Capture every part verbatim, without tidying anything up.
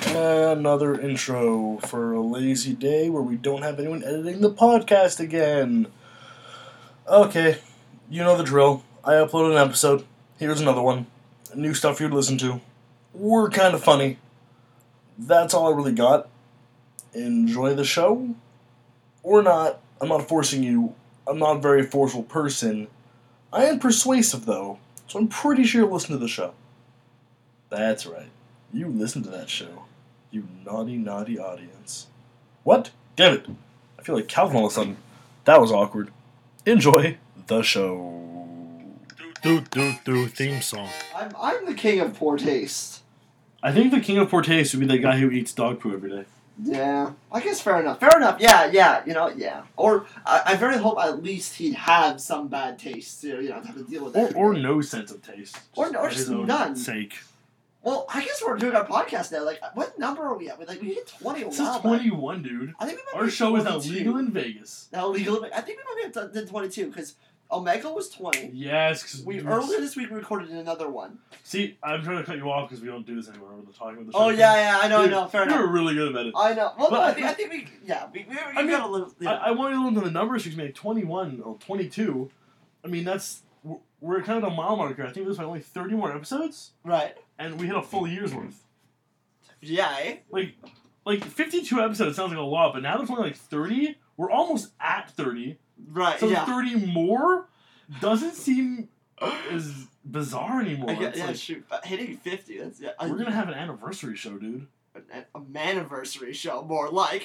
Another intro for a lazy day where we don't have anyone editing the podcast again. Okay, you know the drill. I uploaded an episode. Here's another one. New stuff for you to listen to. We're kind of funny. That's all I really got. Enjoy the show. Or not. I'm not forcing you. I'm not a very forceful person. I am persuasive, though, so I'm pretty sure you'll listen to the show. That's right. You listen to that show. You naughty, naughty audience. What? Damn it. I feel like Calvin all of a sudden. That was awkward. Enjoy the show. Do, do, do, theme song. I'm I'm the king of poor taste. I think the king of poor taste would be the guy who eats dog poo every day. Yeah, I guess fair enough. Fair enough. Yeah, yeah. You know, yeah. Or I, I very hope at least he'd have some bad taste. You know, you don't have to deal with Or, that. or no sense of taste. Or- or For just his own none. sake. Well, I guess we're doing our podcast now. Like, what number are we at? We like we hit twenty a This while is back. twenty-one, dude. I think we might Our be show is now twenty-two. legal in Vegas. Now legal. I think we might have done, done twenty-two because Omega was twenty. Yes, because We earlier this week we recorded another one. See, I'm trying to cut you off because we don't do this anymore. We're talking about the show. Oh yeah, yeah. I know, Dude, I know. Fair You're enough. really good about it. I know. Well, But no, I I think I think- think we yeah we we, we I mean, got a little. Yeah. I, I want to look into the numbers because we made twenty-one or twenty-two. I mean, that's we're- we're kind of a mile marker. I think there's like only thirty more episodes, right. and we hit a full year's worth. Yeah. Eh? Like, like fifty-two episodes sounds like a lot, but now there's only like thirty. We're almost at thirty. Right. So yeah. thirty more doesn't seem as bizarre anymore. I get, It's yeah, like, shoot. uh, Hitting fifty. That's yeah. we're gonna have an anniversary show, dude. a, a maniversary show, more like.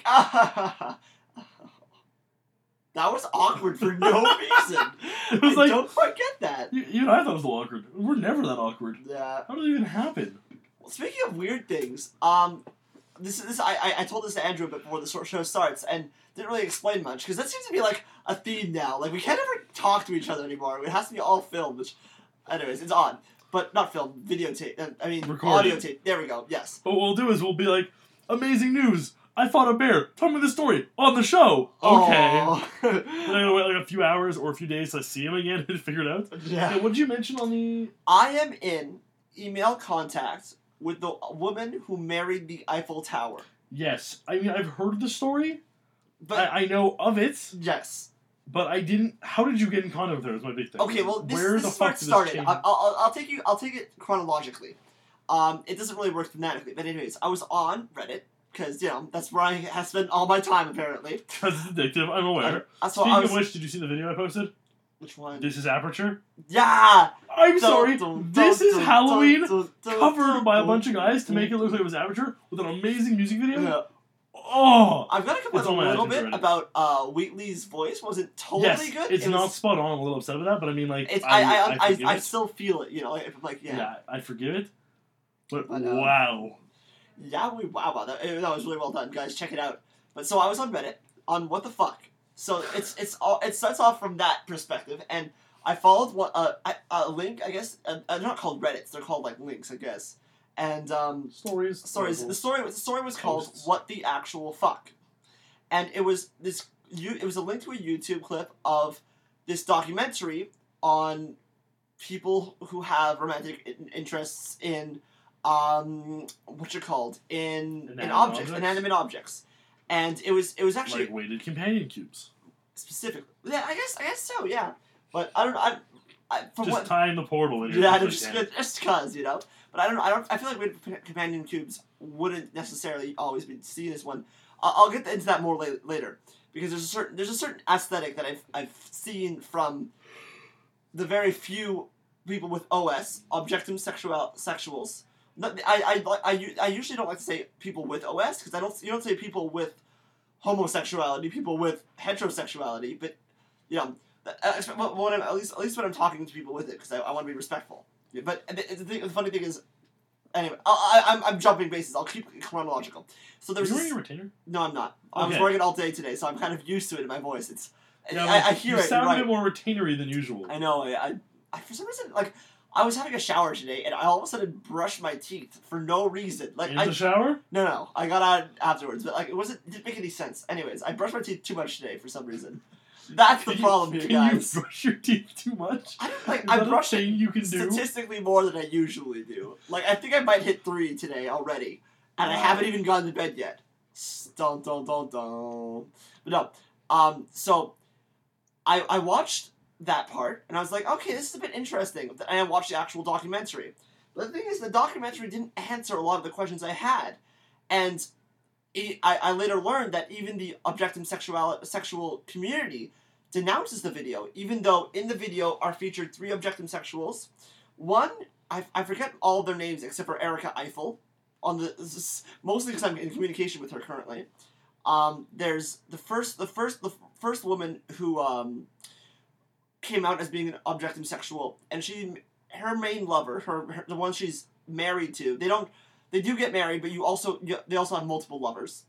That was awkward for no reason. It was I like don't quite get that. you, you and I thought it was a little awkward. We're never that awkward. Yeah. How did it even happen? Well, speaking of weird things, um, this is this I, I I told this to Andrew before the short show starts and didn't really explain much because that seems to be like a theme now. Like we can't ever talk to each other anymore. It has to be all filmed. Which, anyways, it's odd, but not filmed. Videotape. uh, I mean, Recorded. audio tape. There we go. Yes. But what we'll do is we'll be like, amazing news! I fought a bear. Tell me the story on the show. Okay. Oh. Then I'm gonna wait like a few hours or a few days to see him again and figure it out. Yeah. Hey, what did you mention on the? I am in email contact with the woman who married the Eiffel Tower. Yes, I mean I've heard the story. But I, I know of it, yes. but I didn't. How did you get in contact with her? Is my big thing. Okay, well, this, Where this the is where it fuck did started. this I'll, change? I'll, I'll take you. I'll take it chronologically. Um, it doesn't really work phonetically, but anyways, I was on Reddit because you know that's where I have spent all my time apparently. Because it's addictive. I'm aware. Uh, so Speaking I was, of which, did you see the video I posted? which one? This is Aperture. Yeah. I'm sorry. Dun, dun, This dun, is dun, Halloween dun, dun, covered dun, by a dun, bunch of dun, guys to dun, make it look like it was Aperture with an amazing music video. Yeah. Oh, I've got to complain It's a on my little iTunes bit already. about uh, Wheatley's voice. Wasn't totally yes, good. it's It not was- spot on. I'm a little upset with that, but I mean, like, It's I I I, I, forgive I it. still feel it. You know, like, like yeah. yeah, I forgive it. But I know. wow, Yeah, we wow, wow, that, that was really well done, guys. Check it out. But so I was on Reddit on what the fuck. So it's it's all it starts off from that perspective, and I followed what uh, a a link, I guess. Uh, they're not called Reddits; they're called like links, I guess. And um, stories. stories. The story the story was called Posts. "What the Actual Fuck," and it was this. You it was a link to a YouTube clip of this documentary on people who have romantic in- interests in um what you called in in Inanimate objects, objects? inanimate objects, and it was it was actually like weighted companion cubes. specific. Yeah, I guess I guess so. Yeah, but I don't know. I, I from Just what tying the portal in. yeah, here, just again. just cause you know. But I don't know. I don't. I feel like weighted p- companion cubes wouldn't necessarily always be seen as one. I'll, I'll get into that more la- later because there's a certain there's a certain aesthetic that I've I've seen from the very few people with O S, objectum sexual sexuals. Not, I, I, I, I, I usually don't like to say people with O S because I don't you don't say people with homosexuality, people with heterosexuality, but you know, uh, when I'm, at least at least when I'm talking to people with it because I, I want to be respectful. Yeah, but the, the, thing, the funny thing is, anyway, I, I, I'm I'm jumping bases. I'll keep it chronological. So Are there's you this, wearing a retainer? no, I'm not. I was Okay. wearing it all day today, so I'm kind of used to it in my voice. It's Yeah, I, like, I hear you it. sound You're a bit right. more retainery than usual. I know. I, I, I for some reason like. I was having a shower today, and I all of a sudden brushed my teeth for no reason. Like in I the shower? no no, I got out afterwards, but like it wasn't it didn't make any sense. Anyways, I brushed my teeth too much today for some reason. That's the Can problem you, here, can guys. you brush your teeth too much? I don't like Is I that a brush thing it you can do? statistically more than I usually do. Like I think I might hit three today already, and I Wow. haven't even gone to bed yet. Dun dun dun dun. But no, um, so I I watched that part, and I was like, okay, this is a bit interesting. And I watched the actual documentary. But the thing is, the documentary didn't answer a lot of the questions I had, and it, I I later learned that even the objective sexual sexual community denounces the video, even though in the video are featured three objective sexuals. One, I, I forget all their names except for Erica Eiffel, on the this is mostly because I'm in communication with her currently. Um, there's the first the first the first woman who um, came out as being an objective sexual, and she her main lover, her, her the one she's married to. They don't they do get married, but you also you, they also have multiple lovers.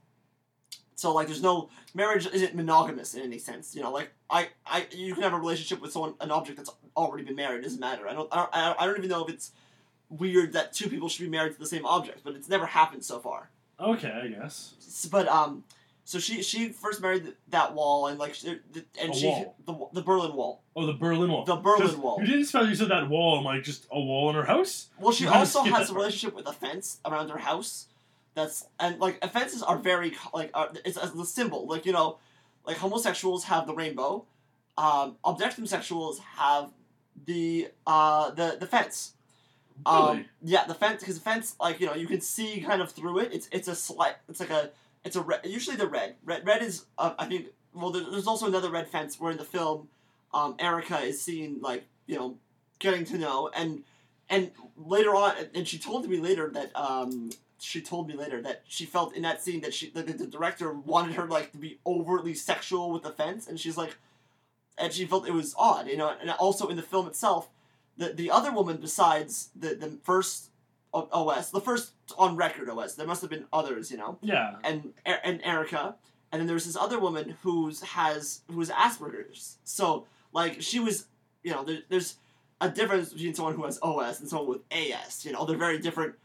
So like, there's no marriage isn't monogamous in any sense. You know, like I, I you can have a relationship with someone, an object that's already been married. It doesn't matter. I don't, I don't, I don't even know if it's weird that two people should be married to the same object, but it's never happened so far. Okay, I guess. S- But um, so she she first married th- that wall, and like she- th- and A she wall. the the Berlin Wall. Oh, the Berlin Wall. The Berlin 'Cause Wall. You didn't spell you said that wall. I'm like, just a wall in her house? Well, she You kinda also skipped has that a part. relationship with a fence around her house. That's and like offenses are very like are, it's a, the symbol, like, you know, like homosexuals have the rainbow, um, objective sexuals have the uh the the fence. Um, Really? yeah, the fence because the fence, like, you know, you can see kind of through it. It's it's a slight. It's like a it's a red. Usually the red red red is uh, I think well there, there's also another red fence where in the film, um, Erica is seen like, you know, getting to know and and later on, and she told me later that um. She told me later that she felt in that scene that she the, the director wanted her like to be overtly sexual with the fence, and she's like, and she felt it was odd, you know. And also in the film itself, the the other woman besides the the first O- OS, the first on record O S, there must have been others, you know, Yeah. and and Erica, and then there's this other woman who's has who's Asperger's. So like she was, you know, there, there's a difference between someone who has O S and someone with A S. You know, they're very different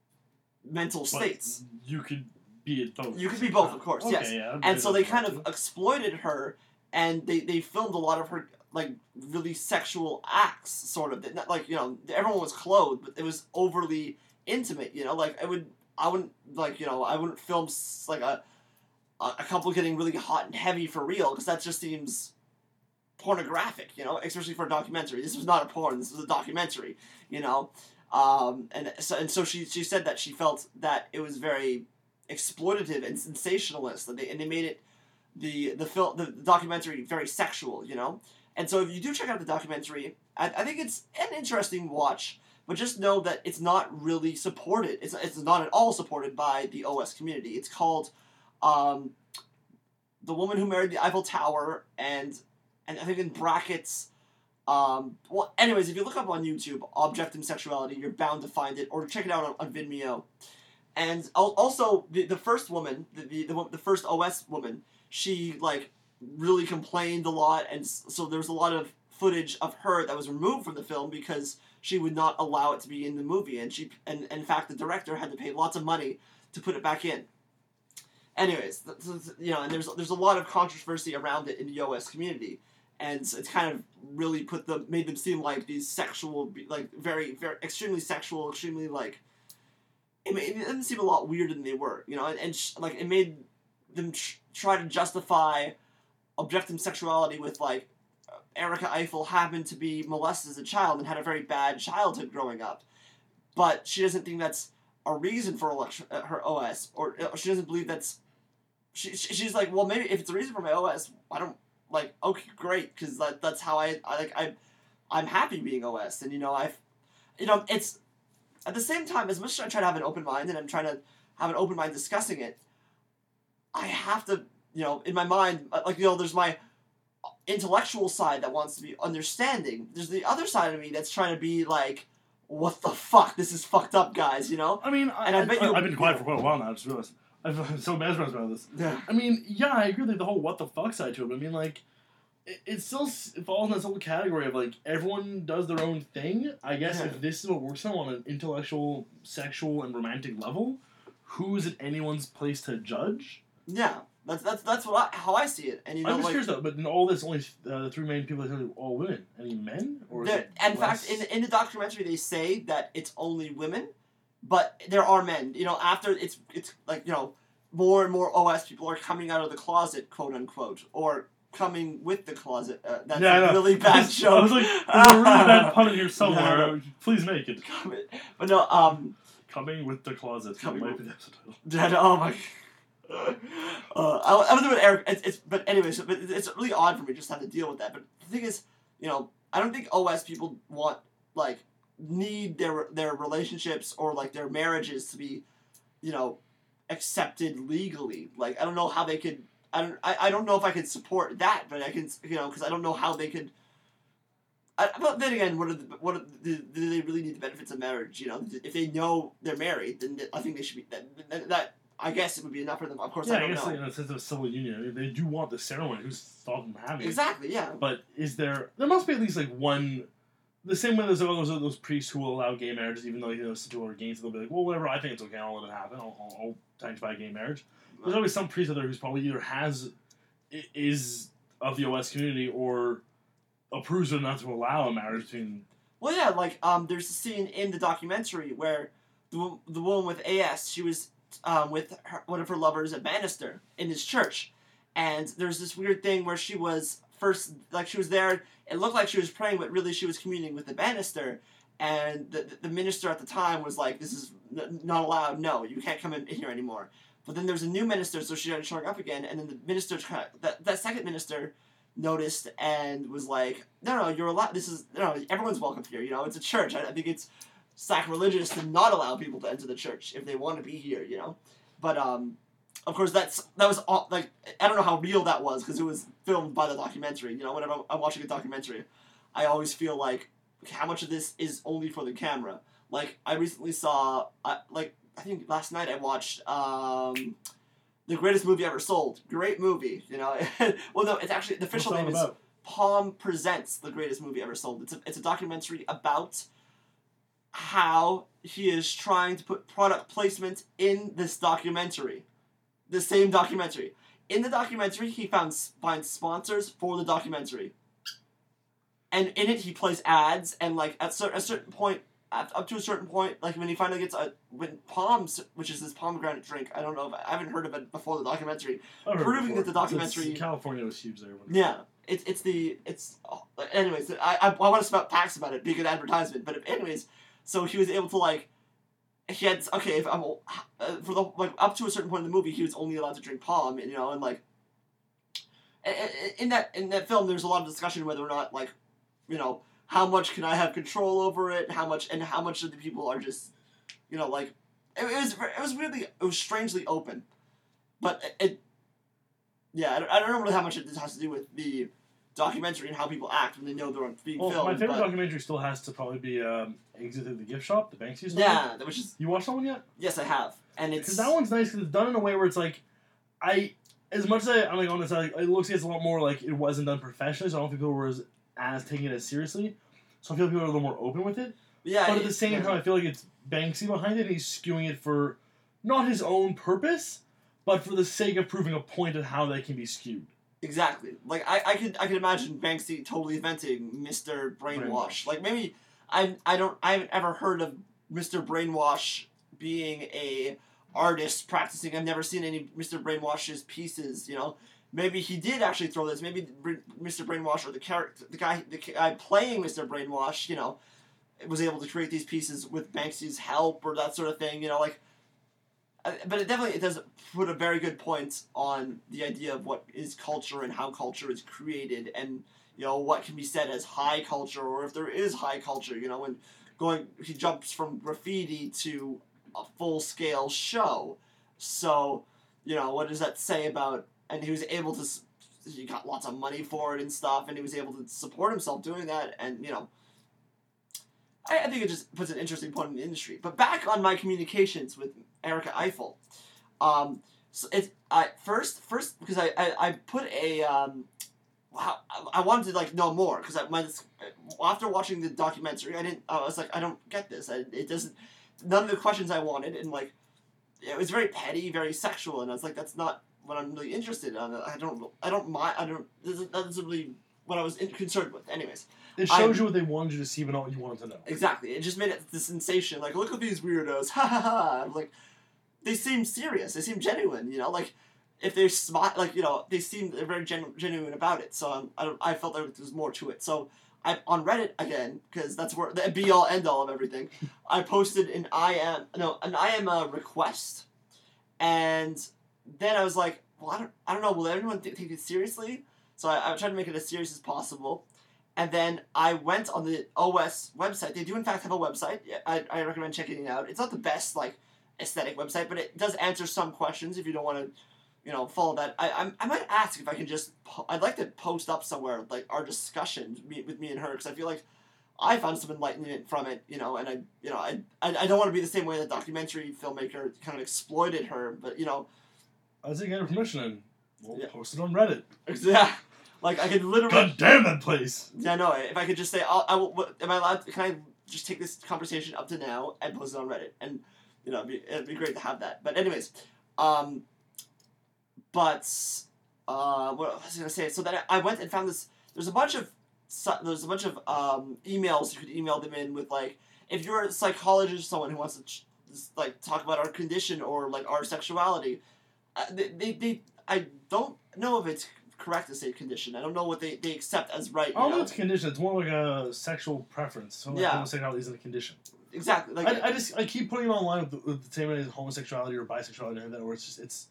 mental But states. You could be at both. You could be both, of course, Okay, yes. yeah, And so they that's kind fine. of exploited her, and they, they filmed a lot of her like really sexual acts, sort of. Not like, you know, everyone was clothed, but it was overly intimate. You know, like I would I wouldn't like you know I wouldn't film s- like a a couple getting really hot and heavy for real, because that just seems pornographic. You know, especially for a documentary. This was not a porn. This was a documentary. You know. Um, and so and so she she said that she felt that it was very exploitative and sensationalist, and they and they made it the the film the documentary very sexual, you know. And so if you do check out the documentary, I, I think it's an interesting watch, but just know that it's not really supported. It's it's not at all supported by the O S community. It's called um, The Woman Who Married the Eiffel Tower, and and I think in brackets. Um, well, anyways, if you look up on YouTube, Objective Sexuality, you're bound to find it, or check it out on, on Vimeo. And al- also, the, the first woman, the, the, the, wo- the first O S woman, she, like, really complained a lot, and s- so there was a lot of footage of her that was removed from the film because she would not allow it to be in the movie, and she, and, and in fact, the director had to pay lots of money to put it back in. Anyways, th- th- you know, and there's there's a lot of controversy around it in the O S community. And it's kind of really put them, made them seem like these sexual, like very, very, extremely sexual, extremely like, it made it didn't seem a lot weirder than they were, you know, and, and sh- like it made them tr- try to justify objective sexuality with like, Erica Eiffel happened to be molested as a child and had a very bad childhood growing up, but she doesn't think that's a reason for elect- uh, her O S, or uh, she doesn't believe that's, she, she she's like, well, maybe if it's a reason for my O S, I don't. Like, okay, great, because that, that's how I, I like I, I'm happy being O S, and you know I've, you know it's, at the same time, as much as I try to have an open mind and I'm trying to have an open mind discussing it, I have to, you know, in my mind, like, you know, there's my intellectual side that wants to be understanding. There's the other side of me that's trying to be like, what the fuck, this is fucked up, guys, you know. I mean, I, And I I, bet I, you- I've been quiet for quite a while now. I just realized I'm so mesmerized by this. Yeah. I mean, yeah, I agree with like, the whole what the fuck side to it. But I mean, like, it, it still s- falls in this whole category of like everyone does their own thing. I guess Yeah. if this is what works on on an intellectual, sexual, and romantic level, who is it anyone's place to judge? Yeah, that's that's that's what I, how I see it, and you know, I'm just like. curious though. But in all this, only uh, the three main people are all women. Any men? Or is There, it in less? fact, in in the documentary, they say that it's only women, but there are men. You know, after it's it's like you know, more and more O S people are coming out of the closet, quote unquote, or coming with the closet. Uh, that's Yeah, I a know. really I bad was, joke. I was like, there's a really bad pun in here somewhere. No, no. Please make it. But no, um, Coming with the closet. Coming That might with- be the episode title. yeah, oh my. Uh, I, I was doing Eric. It's, it's but anyways, but it's really odd for me just to have to deal with that. But the thing is, you know, I don't think O S people want like need their their relationships or like their marriages to be, you know, accepted legally. Like I don't know how they could. I don't. I, I don't know if I could support that, but I can. You know, because I don't know how they could. I, but then again, what are the, what are the, do they really need the benefits of marriage? You know, if they know they're married, then I think they should be that. that, that I guess it would be enough for them. Of course, Yeah, I I, don't guess know. in a sense of civil union, they do want the ceremony. Who's stopping them having it? Exactly. Yeah. But is there? There must be at least like one. The same way there's all those those priests who will allow gay marriages, even though you know some people are against it. They'll be like, well, whatever. I think it's okay. I'll let it happen. I'll, I'll, I'll sanctify gay marriage. There's always some priest out there who's probably either has i- is of the O S community or approves of not to allow a marriage between. Well, yeah. Like, um, there's a scene in the documentary where the wo- the woman with A S, she was um with her, one of her lovers at Bannister in his church, and there's this weird thing where she was first like she was there. It looked like she was praying, but really she was communing with the Bannister. And the the minister at the time was like, "This is n- not allowed. No, you can't come in here anymore." But then there's a new minister, so she started showing up again. And then the minister, kind of, that that second minister, noticed and was like, "No, no, you're allowed. This is no, everyone's welcome here. You know, it's a church. I, I think it's sacrilegious to not allow people to enter the church if they want to be here. You know." But um, of course, that's that was all, like I don't know how real that was because it was filmed by the documentary. You know, whenever I'm watching a documentary, I always feel like how much of this is only for the camera. Like I recently saw, uh, like I think last night I watched um, The Greatest Movie Ever Sold. Great movie, you know. Well, no, it's actually the official What's that name is about? Palm Presents The Greatest Movie Ever Sold. It's a it's a documentary about how he is trying to put product placement in this documentary. The same documentary. In the documentary, he found finds sponsors for the documentary. And in it, he plays ads, and like at cer- a certain point, up up to a certain point, like when he finally gets a when Palms, which is this pomegranate drink, I don't know if I, I haven't heard of it before the documentary. I've heard proving before. that the documentary- It's- California was huge there. Yeah, it's it's the it's. Oh, anyways, I I, I want to spout facts about it, be a good advertisement. But if, anyways, so he was able to like. He had okay if I'm uh, for the like up to a certain point in the movie he was only allowed to drink palm, you know, and like in, in that in that film there's a lot of discussion whether or not like you know how much can I have control over it, how much and how much of the people are just you know like it, it was it was really it was strangely open, but it, it yeah I don't, I don't know really how much it has to do with the documentary and how people act when they know they're being Well, filmed. my favorite but, documentary still has to probably be um, Exit Through the Gift Shop, the Banksy story. yeah, which is You watched that one yet? yes I have, and it's Because that one's nice because it's done in a way where it's like, I, as much as I, I'm like on this side, like, it looks like it's a lot more like it wasn't done professionally, so I don't think people were as, as taking it as seriously. So I feel like people are a little more open with it. yeah, But at it- the same yeah. time, I feel like it's Banksy behind it, and he's skewing it for not his own purpose, but for the sake of proving a point of how they can be skewed. Exactly. Like I, I could I could imagine Banksy totally inventing Mister Brainwash. Brainwash. Like maybe I I don't I haven't ever heard of Mister Brainwash being a artist practicing. I've never seen any Mister Brainwash's pieces. You know, maybe he did actually throw this. Maybe Br- Mister Brainwash or the character the guy the guy playing Mister Brainwash. You know, was able to create these pieces with Banksy's help or that sort of thing. You know, like. Uh, but it definitely it does put a very good point on the idea of what is culture and how culture is created and you know what can be said as high culture or if there is high culture you know when going he jumps from graffiti to a full scale show so you know what does that say about and he was able to s- he got lots of money for it and stuff and he was able to support himself doing that and you know I, I think it just puts an interesting point in the industry. But back on my communications with Erica Eiffel, um, so it's I first first because I, I, I put a um, wow, I, I wanted to like know more because I my, after watching the documentary I didn't I was like I don't get this I, it doesn't none of the questions I wanted and like it was very petty very sexual and I was like that's not what I'm really interested in I don't I don't mind I don't this is, that's really what I was in, concerned with anyways It shows I'm- you what they wanted you to see, but not what you wanted to know. Exactly. It just made it the sensation. Like, look at these weirdos. Ha ha ha. I'm like, they seem serious. They seem genuine. You know, like if they're smart, like you know, they seem very genu- genuine about it. So um, I don't. I felt like there was more to it. So I on Reddit again because that's where the be all end all of everything. I posted an I am no an I am a request, and then I was like, well, I don't I don't know. Will everyone th- take it seriously? So I, I tried to make it as serious as possible. And then I went on the O S website. They do, in fact, have a website. I, I recommend checking it out. It's not the best, like, aesthetic website, but it does answer some questions if you don't want to, you know, follow that. I I, I might ask if I can just... Po- I'd like to post up somewhere, like, our discussion me, with me and her, because I feel like I found some enlightenment from it, you know, and I, you know, I, I, I don't want to be the same way the documentary filmmaker kind of exploited her, but, you know... I was getting her permission, and we'll Yeah. post it on Reddit. Yeah. Like, I could literally... God damn that place! Yeah, no. If I could just say, I'll, I will. What, am I allowed? Can I just take this conversation up to now and post it on Reddit? And you know, it'd be, it'd be great to have that. But anyways, um, but uh, what was I gonna say? So then I went and found this. There's a bunch of there's a bunch of um, emails you could email them in with like if you're a psychologist, someone who wants to ch- like talk about our condition or like our sexuality. Uh, they, they they I don't know if it's correct to say condition. I don't know what they, they accept as right. I don't You know know? it's a condition. It's more like a sexual preference. So like Yeah. homosexuality isn't a condition. Exactly. Like I, I just I keep putting it online with the, with the same way as homosexuality or bisexuality and that, where it's just it's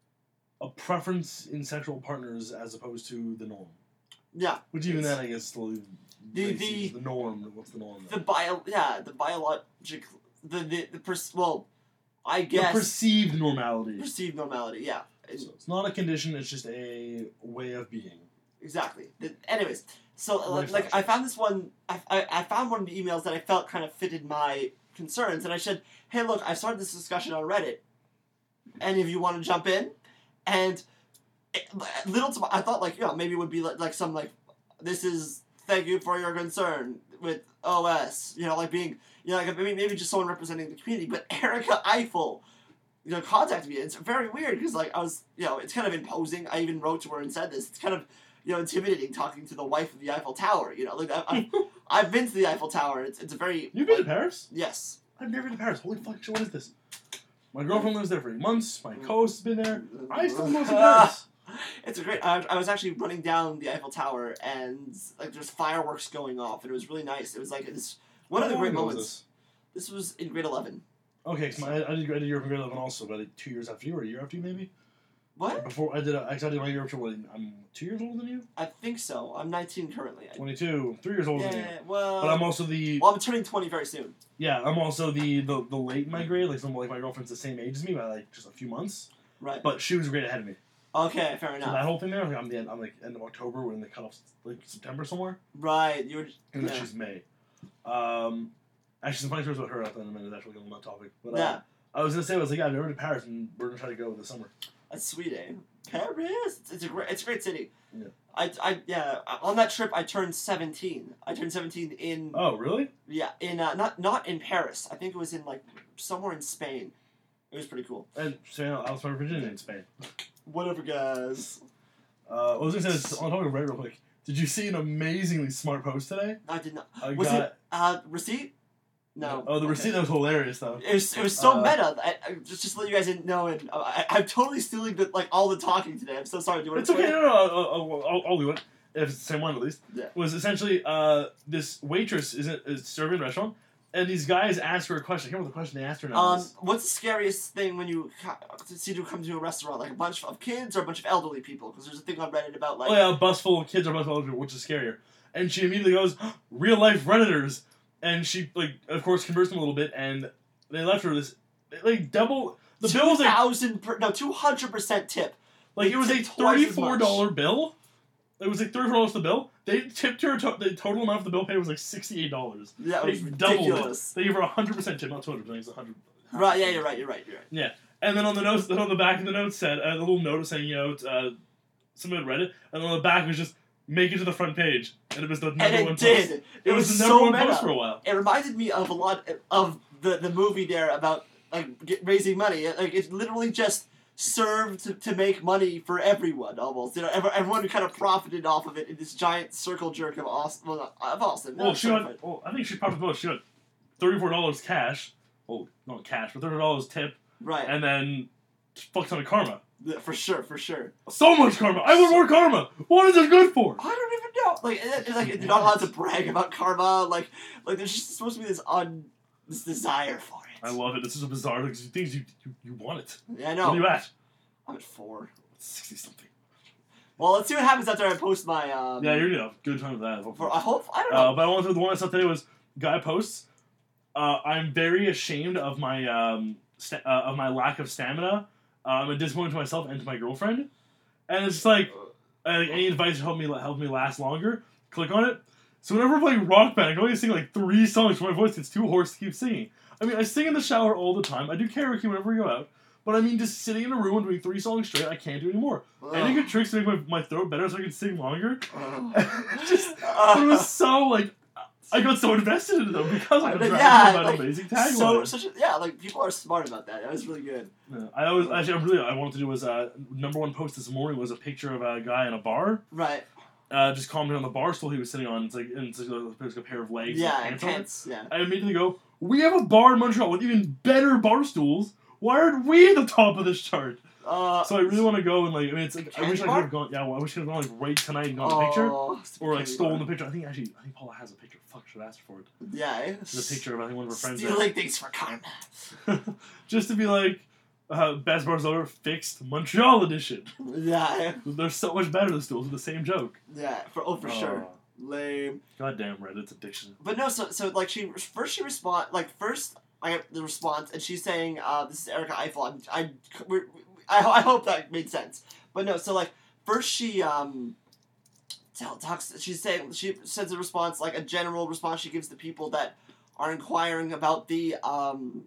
a preference in sexual partners as opposed to the norm. yeah. Which even It's- then I guess still The- the, the- the norm. What's the norm? The then? bio yeah the biologic the the, the pers- well, I The guess perceived normality. perceived normality. Yeah. It- So it's not a condition. It's just a way of being. Exactly. The, anyways, so uh, Life like I options. found this one. I, I I found one of the emails that I felt kind of fitted my concerns, and I said, "Hey, look, I started this discussion on Reddit. Any of you want to jump in?" And it, little to my, I thought like you know maybe it would be like, like some like this is thank you for your concern with O S. You know, like being you know like maybe maybe just someone representing the community. But Erica Eiffel, you know, contacted me. It's very weird because like I was you know it's kind of imposing. I even wrote to her and said this. It's kind of you know, intimidating talking to the wife of the Eiffel Tower. You know, like I've, I've, I've been to the Eiffel Tower. It's it's a very You've been to like, Paris? yes. I've never been to Paris. Holy fuck! shit, What is this? My girlfriend lives there for eight months. My co-host has been there. I still live in Paris. It's a great. I, I was actually running down the Eiffel Tower and like there's fireworks going off and it was really nice. It was like this one of the How great long ago was moments. This was in grade eleven. Okay, so I, I did I did Europe in grade eleven also, but like two years after you or a year after you maybe. What? Before I did, a, actually I did my Europe trip. What, I'm two years older than you. I think so. I'm nineteen currently. Twenty-two, three years older than you. Yeah. Well. But I'm also the well, I'm turning twenty very soon. yeah. I'm also the the, the late in my grade. Like some like my girlfriend's the same age as me by like just a few months. Right. But she was a grade ahead of me. Okay. Fair So enough. that whole thing there, like, I'm the end. I'm like end of October when they cut off like September somewhere, Right. You were. and then Yeah. she's May. Um, actually, some funny stories about her. I thought in a minute actually on that topic. But uh, Yeah. I was gonna say I was like, yeah, I've never been to Paris, and we're gonna try to go this summer. That's sweet, eh? Paris. It's, it's a great. It's a great city. Yeah. I, I yeah. On that trip, I turned seventeen. I turned seventeen in Oh, really? yeah in uh, not not in Paris. I think it was in like somewhere in Spain. It was pretty cool. And Spain, I was from Virginia in Spain. Whatever, guys. Uh, I was gonna say this on talking Reddit real quick. Did you see an amazingly smart post today? I did not. I Was got it uh receipt? No. oh the Okay. receipt that was hilarious though. It was, it was so Uh, meta. I, I, just just to let you guys know, and uh, I, I'm totally stealing the, like all the talking today. I'm so sorry. Do you want It's to okay. No, no, I'll, I'll, I'll, I'll do it. If it's the same one at least. Yeah. Was essentially uh this waitress is, is serving in a restaurant, and these guys ask her a question. I can't remember the question they asked her now. Um, what's the scariest thing when you ca- see to come to a restaurant? Like a bunch of kids or a bunch of elderly people? Because there's a thing on Reddit about like. oh yeah, a bus full of kids or a bus full of people, which is scarier. And she immediately goes, real life Redditors. And she, like, of course, conversed them a little bit, and they left her this, like, double, the bill was, two like, thousand per, no two hundred percent tip. like, it was a tipped twice as thirty-four dollars bill. It was, like, thirty-four dollars the bill. They tipped her, to- the total amount of the bill paid was, like, sixty-eight dollars. Yeah, it They was doubled ridiculous. it. They gave her a one hundred percent tip, not two hundred percent, it's one hundred percent. Right? Yeah, you're right. You're right. You're right. And then on the notes, then on the back of the note said, uh, a little note saying, you know, uh, someone had read it, and on the back was just, make it to the front page. And it was the number And one it did. post. It, It was, was, the number so one meta. post for a while. It reminded me of a lot of the the movie there about like get, raising money. It, like it literally just served to, to make money for everyone almost. You know, every, everyone who kind of profited off of it in this giant circle jerk of Austin. Well, not, of Austin. Well, not she circle got. jerk. Well, I think she profited both. She got thirty-four dollars cash. Well, not cash, but thirty dollars tip, Right. and then fuck ton of karma. Yeah, for sure, for sure. So much karma. I want more karma. What is it good for? I don't even know. Like, it, it's like you're not allowed to brag about karma. Like, like there's just supposed to be this un, this desire for it. I love it. This is a bizarre. Like, things you, you you want it. Yeah, I Where are know. you at? I'm at four. Sixty something. Well, let's see what happens after I post my. Um, Yeah, you're gonna have a good time with that. For, I hope. I don't Uh, know. but I wanted to, the one I saw today was guy posts. Uh, I'm very ashamed of my um sta- uh, of my lack of stamina. Uh, I'm a disappointment to myself and to my girlfriend. And it's just like, uh, like any advice to help me help me last longer. Click on it. So whenever I'm playing Rock Band, I can only sing like three songs. My voice gets too hoarse to keep singing. I mean, I sing in the shower all the time. I do karaoke whenever we go out. But I mean, just sitting in a room and doing three songs straight, I can't do anymore. Ugh. Any good tricks to make my, my throat better so I can sing longer? Ugh. just, it was so like, I got so invested in them because I I was mean, rapping yeah, about like, amazing tagline. So such a, yeah, like people are smart about that. That was really good. Yeah, I always actually I really I wanted to do was uh number one post this morning was a picture of a guy in a bar, Right. uh just commenting on the bar stool he was sitting on. It's like and it's like a, there's a pair of legs, Yeah, and and pants on it. pants. Yeah. I immediately go, we have a bar in Montreal with even better bar stools. Why aren't we at the top of this chart? Uh, So I really want to go and like I mean it's like I Candy wish I bar? could have gone yeah well, I wish I could have gone like right tonight and got the picture oh, or like candy stolen bar. the picture. I think actually I think Paula has a picture. Fuck, I should ask her for it. Yeah. Eh? There's a picture of I think one of her friends. there. Stealing things for karma. Just to be like, uh, Best Bars Ever fixed Montreal edition. Yeah. Eh? They're so much better, the stools, with the same joke. Yeah. For oh, for sure. Oh, Lame. goddamn Reddit's addiction. But no, so so like she first she respond like first I get the response and she's saying uh, this is Erica Eiffel. I'm, I we're, I I hope that made sense. But no, so like first she um tell, talks she's saying she sends a response like a general response she gives to people that are inquiring about the um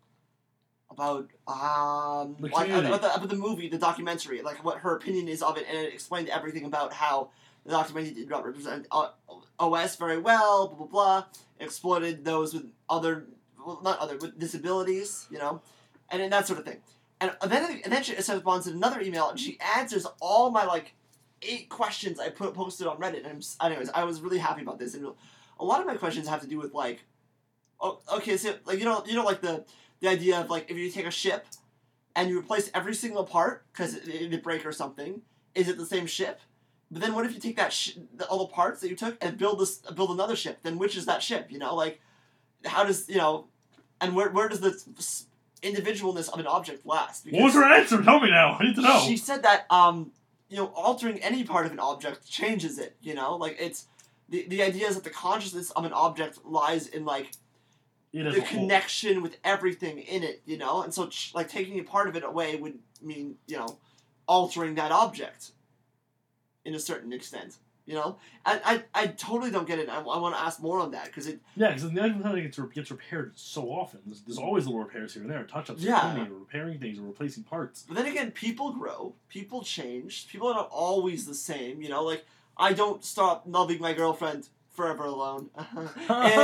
about um The like, community. about, the, about the movie, the documentary, like what her opinion is of it, and it explained everything about how the documentary did not represent uh, O S very well, blah blah blah. It exploited those with other, well, not other, with disabilities, you know, and, and that sort of thing. And then and then she responds in another email, and she answers all my like eight questions I put posted on Reddit. And I'm, s- anyways, I was really happy about this. And a lot of my questions have to do with like, oh, okay, so like you know, you know, like the the idea of like if you take a ship and you replace every single part because it, it, it break or something, is it the same ship? But then what if you take that sh- the, all the parts that you took and build this build another ship? Then which is that ship? You know, like how does you know, and where where does the s- individualness of an object last? What was her answer? Tell me now. I need to know. She said that um, you know, altering any part of an object changes it. You know, like it's the the idea is that the consciousness of an object lies in like It is the a whole- connection with everything in it. You know, and so ch- like taking a part of it away would mean you know altering that object in a certain extent. You know, I I, I totally don't get it. I, I want to ask more on that because it Yeah, because the iPhone gets, re- gets repaired so often. There's, there's always little repairs here and there, touch-ups, Yeah. cleaning, or repairing things, or replacing parts. But then again, people grow, people change, people are not always the same, you know, like, I don't stop loving my girlfriend forever alone. if,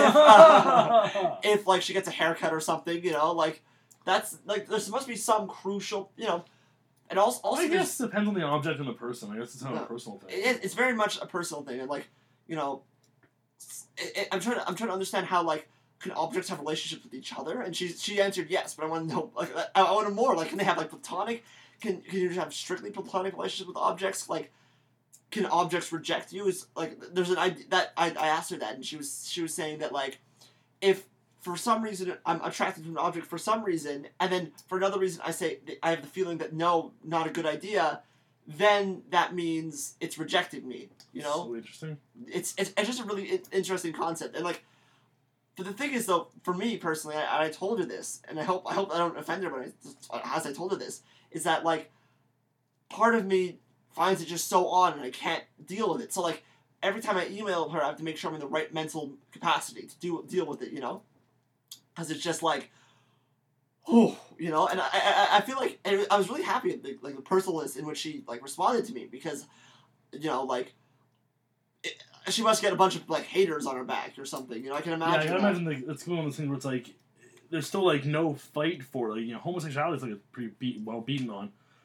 uh, if, like, she gets a haircut or something, you know, like, that's, like, there's supposed to be some crucial, you know, and also, also I there's- guess it depends on the object and the person. I guess it's not No. a personal thing. it, it's very much a personal thing, and, like, you know, it, it, I'm trying to, I'm trying to understand how, like, can objects have relationships with each other? And she she answered yes, but I want to know like I, I want to know more. Like, can they have like platonic? Can can you just have strictly platonic relationships with objects? Like, can objects reject you? Is like there's an idea that I, I asked her that, and she was she was saying that like if for some reason I'm attracted to an object for some reason, and then for another reason I say I have the feeling that no, not a good idea, then that means it's rejecting me. You know, So interesting. it's it's, it's just a really in- interesting concept, and like. But the thing is, though, for me personally, I, I told her this, and I hope I hope I don't offend her, but I, as I told her this, is that like, part of me finds it just so odd, and I can't deal with it. So like, every time I email her, I have to make sure I'm in the right mental capacity to do deal with it, you know, because it's just like, oh, you know, and I I, I feel like and I was really happy at the, like the personalness in which she like responded to me because, you know, like. It, she must get a bunch of like haters on her back or something. You know, I can Yeah, I imagine. can that. imagine like, it's one of those things where it's like there's still like no fight for it. Like, you know, homosexuality is like a pretty beat, well beaten on.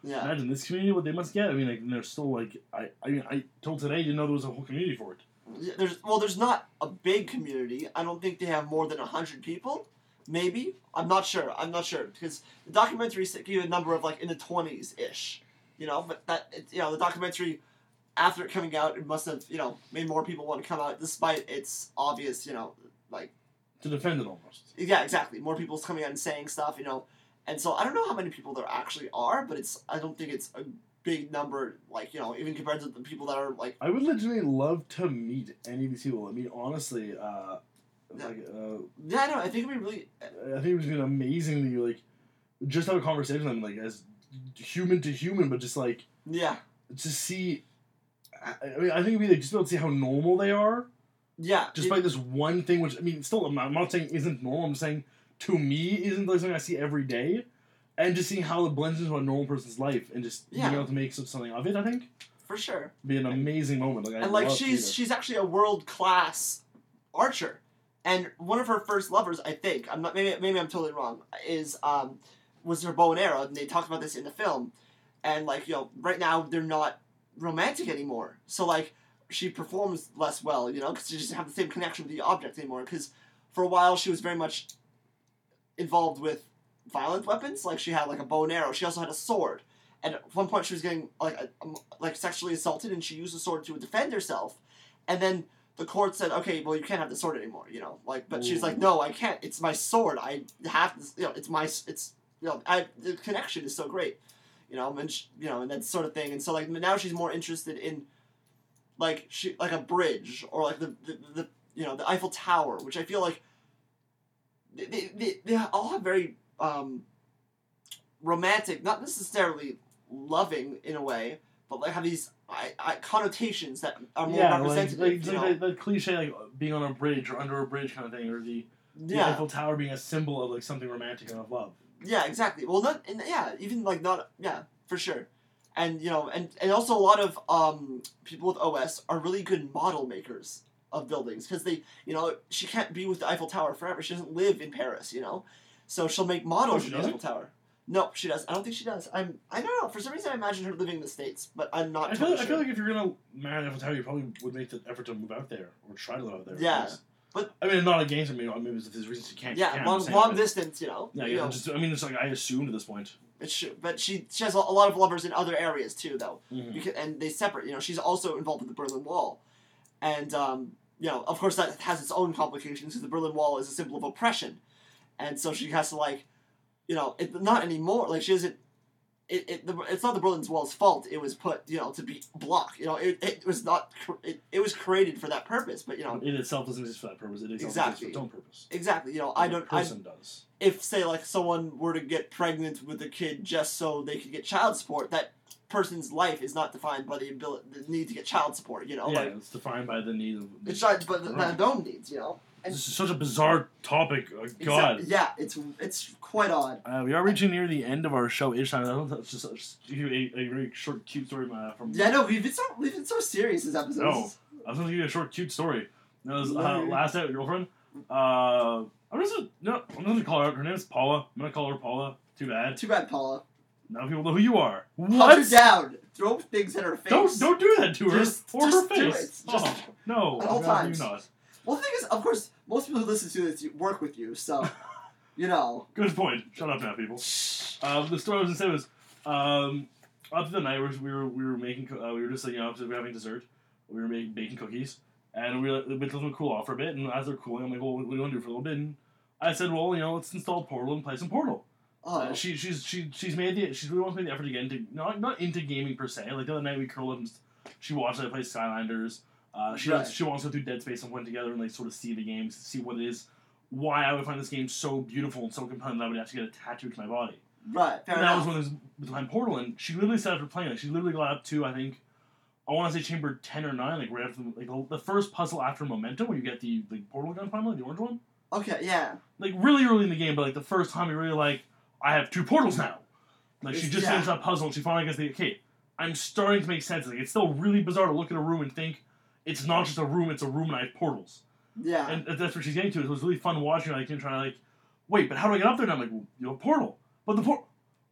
Yeah. Imagine this community, what they must get. I mean, like, they're still, like, I, I mean, I, till today, didn't know there was a whole community for it. Yeah, There's well, there's not a big community. I don't think they have more than a hundred people. Maybe I'm not sure. I'm not sure because the documentary gave you a number of like in the twenties ish, you know. But that it, you know the documentary after it coming out, it must have you know made more people want to come out despite its obvious you know like To defend it almost. yeah exactly more people's coming out and saying stuff you know, and so I don't know how many people there actually are, but it's I don't think it's a big number like you know even compared to the people that are like I would legitimately love to meet any of these people. I mean, honestly, uh, like, uh, yeah no I think it'd be really I think it would be amazingly, like, just have a conversation with them, like, as human to human, but just, like, yeah to see, I I mean, I think it'd be, like, just be able to see how normal they are, yeah just it- by this one thing, which, I mean, still, I'm not, I'm not saying isn't normal, I'm saying, to me, isn't, like, something I see every day, and just seeing how it blends into a normal person's life, and just Yeah. being able to make something of it, I think, for sure. be an amazing moment. Like, I And like love to she's see she's actually a world class archer, and one of her first lovers, I think, I'm not maybe maybe I'm totally wrong, is um was her bow and arrow, and they talked about this in the film, and like you know right now they're not romantic anymore, so like she performs less well, you know, because she doesn't have the same connection with the object anymore, because for a while she was very much involved with violent weapons, like she had like a bow and arrow, she also had a sword. And at one point, she was getting like a, um, like sexually assaulted, and she used the sword to defend herself. And then the court said, "Okay, well, you can't have the sword anymore." You know, like, but she's like, Ooh. "No, I can't. It's my sword. I have this. You know, it's my. It's you know, I the connection is so great. You know, and she, you know, and that sort of thing. And so like now she's more interested in, like she like a bridge or like the the, the you know the Eiffel Tower, which I feel like they they, they, they all have very um, romantic, not necessarily loving in a way, but like have these I, I, connotations that are more yeah, like, representative. like, you like know? the, the cliche, like, being on a bridge or under a bridge kind of thing, or the, the yeah, Eiffel Tower being a symbol of, like, something romantic and of love. yeah, exactly. Well, not and yeah, even like not yeah, for sure. And you know, and, and also a lot of um, people with O S are really good model makers of buildings because they, you know, she can't be with the Eiffel Tower forever. She doesn't live in Paris, you know, so she'll make models Oh, she of the Eiffel doesn't? Tower. No, she does. I don't think she does. I'm. I don't know. For some reason, I imagine her living in the States, but I'm not. I feel, totally I sure. feel like if you're gonna marry Eiffel Tower, you probably would make the effort to move out there or try to live out there. Yeah, because- but- I mean, not against me. Maybe if there's reasons you can't. you yeah, can't, long, I'm saying, long but- distance, you know. Yeah, you yeah. know, Just, I mean, it's like I assumed at this point. it's true. But she she has a lot of lovers in other areas too, though. Mhm. Because, and they separate. You know, she's also involved with the Berlin Wall, and um, you know, of course, that has its own complications because the Berlin Wall is a symbol of oppression, and so she has to like, you know, it, not anymore. Like she doesn't. It, it the, it's not the Berlin Wall's fault. It was put, you know, to be blocked. You know, it, it was not. cr- It, it was created for that purpose. But you know, It itself doesn't exist for that purpose. It exists Exactly. for its own purpose. exactly. You know, I The don't. I, person does. if say like someone were to get pregnant with a kid just so they could get child support, that person's life is not defined by the ability, the need to get child support. You know, yeah, like it's defined by the need of. it's not, but the, Right. their own needs. You know, and This is such a bizarre topic. Oh, God. exact- yeah, it's it's quite odd. Uh, we are reaching near the end of our show ish time. I don't know, it's just, just give you a, a very short, cute story uh, from. Yeah, no, we've been so we've been so serious this episode. No. I was going to give you a short, cute story. That was uh, Literally. last night with your girlfriend. Uh, I'm just gonna, no, I'm going to call her out. Her name is Paula. I'm going to call her Paula. Too bad. Too bad, Paula. Now people know who you are. Hunt her What? down. Throw things at her face. Don't don't do that to her Just- or just her do face. it. Just- oh no, at all no, times. do not. Well, the thing is, of course, most people who listen to this work with you, so you know. Good point. Shut up now, people. Um, the story I was gonna say was, um, up to the night we were we were, we were making co- uh, we were just like, you know we were having dessert, we were making baking cookies, and we were we let them cool off for a bit. And as they're cooling, I'm like, well, what do you want to do for a little bit? And I said, well, you know, let's install Portal and play some Portal. Oh, Uh, she she's she she's made the she's really wants to make the effort to get into not not into gaming per se. Like the other night we curled up and s- she watched I play Skylanders. Uh, she Right. wants, she wants to go through Dead Space and went together and like sort of see the games, see what it is, why I would find this game so beautiful and so compelling that I would actually get a tattoo to my body. right. Fair And that enough. was when it was behind Portal, and she literally set after playing it. She literally got up to I think I want to say chamber ten or nine, like right after the, like the, the first puzzle after Momentum, where you get the the Portal gun finally, the orange one. Okay, yeah. Like really early in the game, but like the first time you really like, I have two portals now. Like she It's- just yeah. finished that puzzle and she finally gets the okay. I'm starting to make sense. Like it's still really bizarre to look at a room and think it's not just a room; it's a room and I have portals. Yeah. And that's what she's getting to. It was really fun watching. Like and trying to like, wait, but how do I get up there? And I'm like, well, you have a portal, but the portal.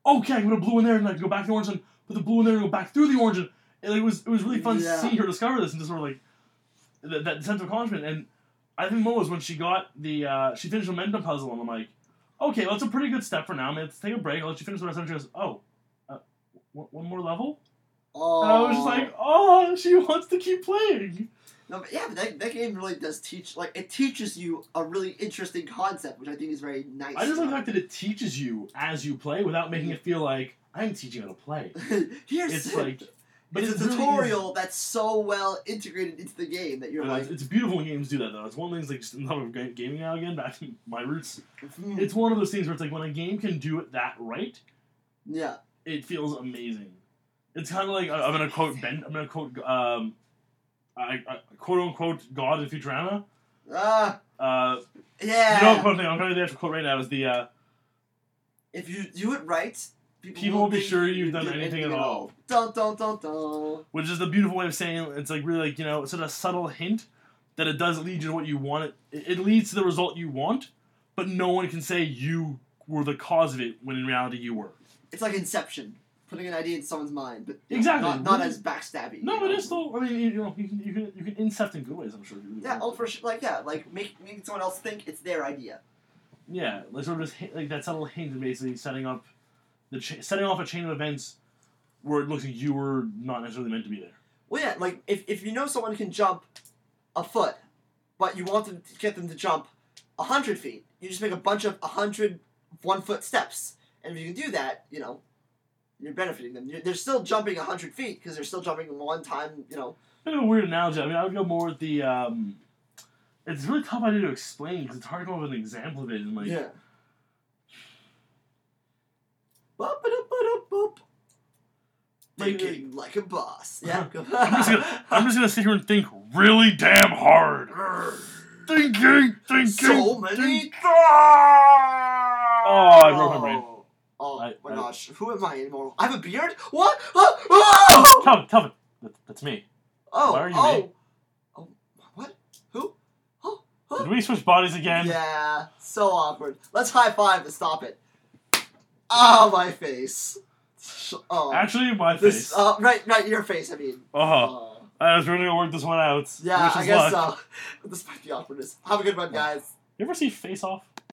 okay, I'm gonna blue in there, and I can go back to the orange, and put the blue in there, and go back through the orange, and, and it was it was really fun Yeah. seeing her discover this and just sort of like that, that sense of accomplishment. And I think Mo was when she got the uh, she finished the momentum puzzle, and I'm like, okay, well, that's a pretty good step for now. I mean, let's take a break. I'll let you finish the rest of it. She goes, oh, uh, one, one more level. Oh. And I was just like, oh, she wants to keep playing. No, but yeah, but that, that game really does teach, like, it teaches you a really interesting concept, which I think is very nice. I just like the fact that it teaches you as you play without making it feel like I'm teaching you how to play. Here's It's like, but it's it a really tutorial that's so well integrated into the game that you're is- like, it's, it's beautiful when games do that though. It's one of the things like just in terms of ga- gaming now again. Back to my roots. mm, It's one of those things where it's like when a game can do it that right, yeah. it feels amazing. It's kind of like I- I'm gonna quote Ben. I'm gonna quote um, I, I quote unquote God in Futurama. Ah, Uh, yeah. you know what quote thing? I'm going to the actual quote right now. Is the uh, If you do it right, people, People will be think sure you you've done did anything at all. Dun dun dun dun. which is the beautiful way of saying it's like really like you know it's sort of a subtle hint that it does lead you to what you want. It, it leads to the result you want, but no one can say you were the cause of it when in reality you were. It's like Inception, putting an idea in someone's mind, but you know, Exactly. not, not Really- as backstabby. No, you it know? is still. I mean, you, you know, you can you can you can incept in good ways. I'm sure. Yeah, oh for sure. Like yeah, like make making someone else think it's their idea. Yeah, like sort of just hit, like that subtle hint of basically setting up the cha- setting off a chain of events where it looks like you were not necessarily meant to be there. Well, yeah, like if if you know someone can jump a foot, but you want them to get them to jump a hundred feet, you just make a bunch of a hundred one foot steps, and if you can do that, you know, you're benefiting them. You're, they're still jumping a hundred feet because they're still jumping one time. You know. Kind of a weird analogy. I mean, I would go more with the. Um, it's a really tough idea to explain because it's hard to come up with an example of it. And like, Yeah. Boop-a-doop-a-doop-boop. Like, Thinking like a boss. Yeah. go- I'm just gonna, I'm just gonna sit here and think really damn hard. Thinking, thinking. So many think- thoughts. Oh, I broke my brain. Oh I- my I- gosh, who am I anymore? I have a beard? What? Oh! Oh! Tell me, tell me. That, that's me. Oh! Why are you oh! me? Oh! What? Who? Did we switch bodies again? Yeah, so awkward. Let's high five to stop it. Oh, my face. Sh- Oh. Actually, my this, face. uh, right, right, your face. I mean. Oh, Oh. I was really gonna work this one out. Yeah, Wish I us guess luck. so. Despite the awkwardness. Have a good one, guys. You ever see Face Off?